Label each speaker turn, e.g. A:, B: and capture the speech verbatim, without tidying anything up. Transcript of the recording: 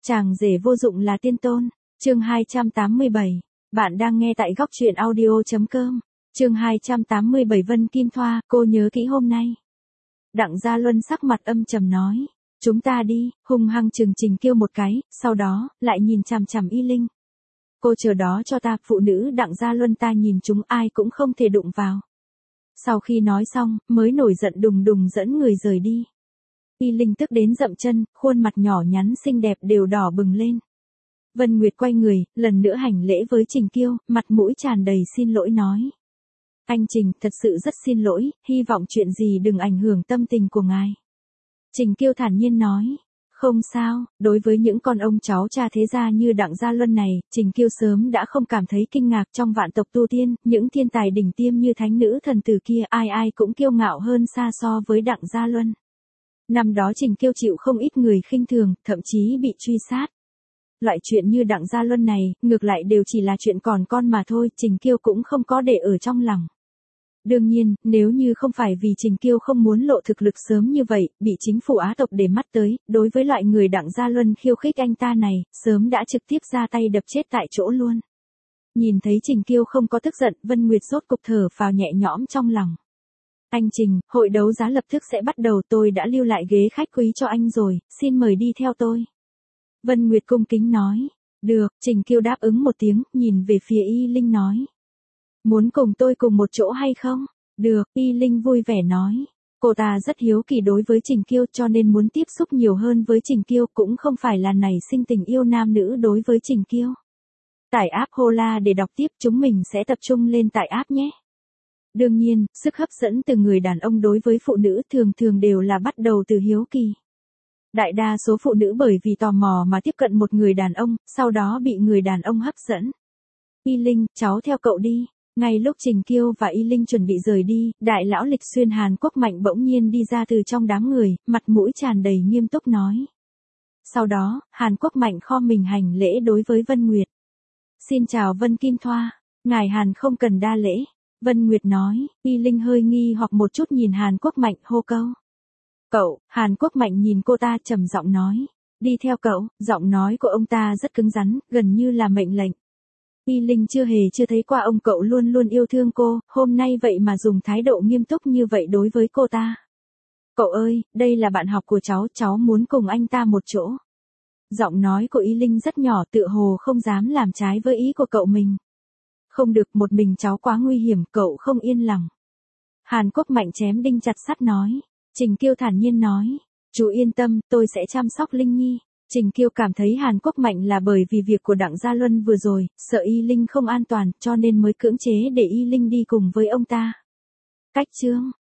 A: Chàng rể vô dụng là tiên tôn. Chương hai trăm tám mươi bảy. Bạn đang nghe tại góc truyện audio chấm com. Chương hai trăm tám mươi bảy Vân Kim Thoa, cô nhớ kỹ hôm nay. Đặng Gia Luân sắc mặt âm trầm nói. Chúng ta đi, hung hăng chừng Trình Kiêu một cái, sau đó, lại nhìn chằm chằm Y Linh. Cô chờ đó cho ta, phụ nữ Đặng Gia Luân ta nhìn chúng ai cũng không thể đụng vào. Sau khi nói xong, mới nổi giận đùng đùng dẫn người rời đi. Y Linh tức đến dậm chân, khuôn mặt nhỏ nhắn xinh đẹp đều đỏ bừng lên. Vân Nguyệt quay người, lần nữa hành lễ với Trình Kiêu, mặt mũi tràn đầy xin lỗi nói. Anh Trình, thật sự rất xin lỗi, hy vọng chuyện gì đừng ảnh hưởng tâm tình của ngài. Trình Kiêu thản nhiên nói. Không sao, đối với những con ông cháu cha thế gia như Đặng Gia Luân này, Trình Kiêu sớm đã không cảm thấy kinh ngạc. Trong vạn tộc tu tiên, những thiên tài đỉnh tiêm như thánh nữ thần tử kia ai ai cũng kiêu ngạo hơn xa so với Đặng Gia Luân. Năm đó Trình Kiêu chịu không ít người khinh thường, thậm chí bị truy sát. Loại chuyện như Đặng Gia Luân này, ngược lại đều chỉ là chuyện còn con mà thôi, Trình Kiêu cũng không có để ở trong lòng. Đương nhiên, nếu như không phải vì Trình Kiêu không muốn lộ thực lực sớm như vậy, bị chính phủ Á tộc để mắt tới, đối với loại người Đặng Gia Luân khiêu khích anh ta này, sớm đã trực tiếp ra tay đập chết tại chỗ luôn. Nhìn thấy Trình Kiêu không có tức giận, Vân Nguyệt sốt cục thở phào nhẹ nhõm trong lòng. Anh Trình, hội đấu giá lập tức sẽ bắt đầu, tôi đã lưu lại ghế khách quý cho anh rồi, xin mời đi theo tôi. Vân Nguyệt cung kính nói. Được, Trình Kiêu đáp ứng một tiếng, nhìn về phía Y Linh nói. Muốn cùng tôi cùng một chỗ hay không? Được, Y Linh vui vẻ nói. Cô ta rất hiếu kỳ đối với Trình Kiêu cho nên muốn tiếp xúc nhiều hơn với Trình Kiêu, cũng không phải là nảy sinh tình yêu nam nữ đối với Trình Kiêu. Tải app Hola để đọc tiếp, chúng mình sẽ tập trung lên tải app nhé. Đương nhiên, sức hấp dẫn từ người đàn ông đối với phụ nữ thường thường đều là bắt đầu từ hiếu kỳ. Đại đa số phụ nữ bởi vì tò mò mà tiếp cận một người đàn ông, sau đó bị người đàn ông hấp dẫn. Y Linh, cháu theo cậu đi. Ngay lúc Trình Kiêu và Y Linh chuẩn bị rời đi, đại lão Lịch Xuyên Hàn Quốc Mạnh bỗng nhiên đi ra từ trong đám người, mặt mũi tràn đầy nghiêm túc nói. Sau đó, Hàn Quốc Mạnh kho mình hành lễ đối với Vân Nguyệt. Xin chào Vân Kim Thoa, ngài Hàn không cần đa lễ. Vân Nguyệt nói. Y Linh hơi nghi hoặc một chút nhìn Hàn Quốc Mạnh hô câu. Cậu, Hàn Quốc Mạnh nhìn cô ta trầm giọng nói. Đi theo cậu, giọng nói của ông ta rất cứng rắn, gần như là mệnh lệnh. Y Linh chưa hề chưa thấy qua ông cậu luôn luôn yêu thương cô, hôm nay vậy mà dùng thái độ nghiêm túc như vậy đối với cô ta. Cậu ơi, đây là bạn học của cháu, cháu muốn cùng anh ta một chỗ. Giọng nói của Y Linh rất nhỏ, tựa hồ không dám làm trái với ý của cậu mình. Không được, một mình cháu quá nguy hiểm, cậu không yên lòng. Hàn Quốc Mạnh chém đinh chặt sắt nói. Trình Kiêu thản nhiên nói. Chú yên tâm, tôi sẽ chăm sóc Linh Nhi. Trình Kiêu cảm thấy Hàn Quốc Mạnh là bởi vì việc của Đặng Gia Luân vừa rồi, sợ Y Linh không an toàn, cho nên mới cưỡng chế để Y Linh đi cùng với ông ta. Cách chương.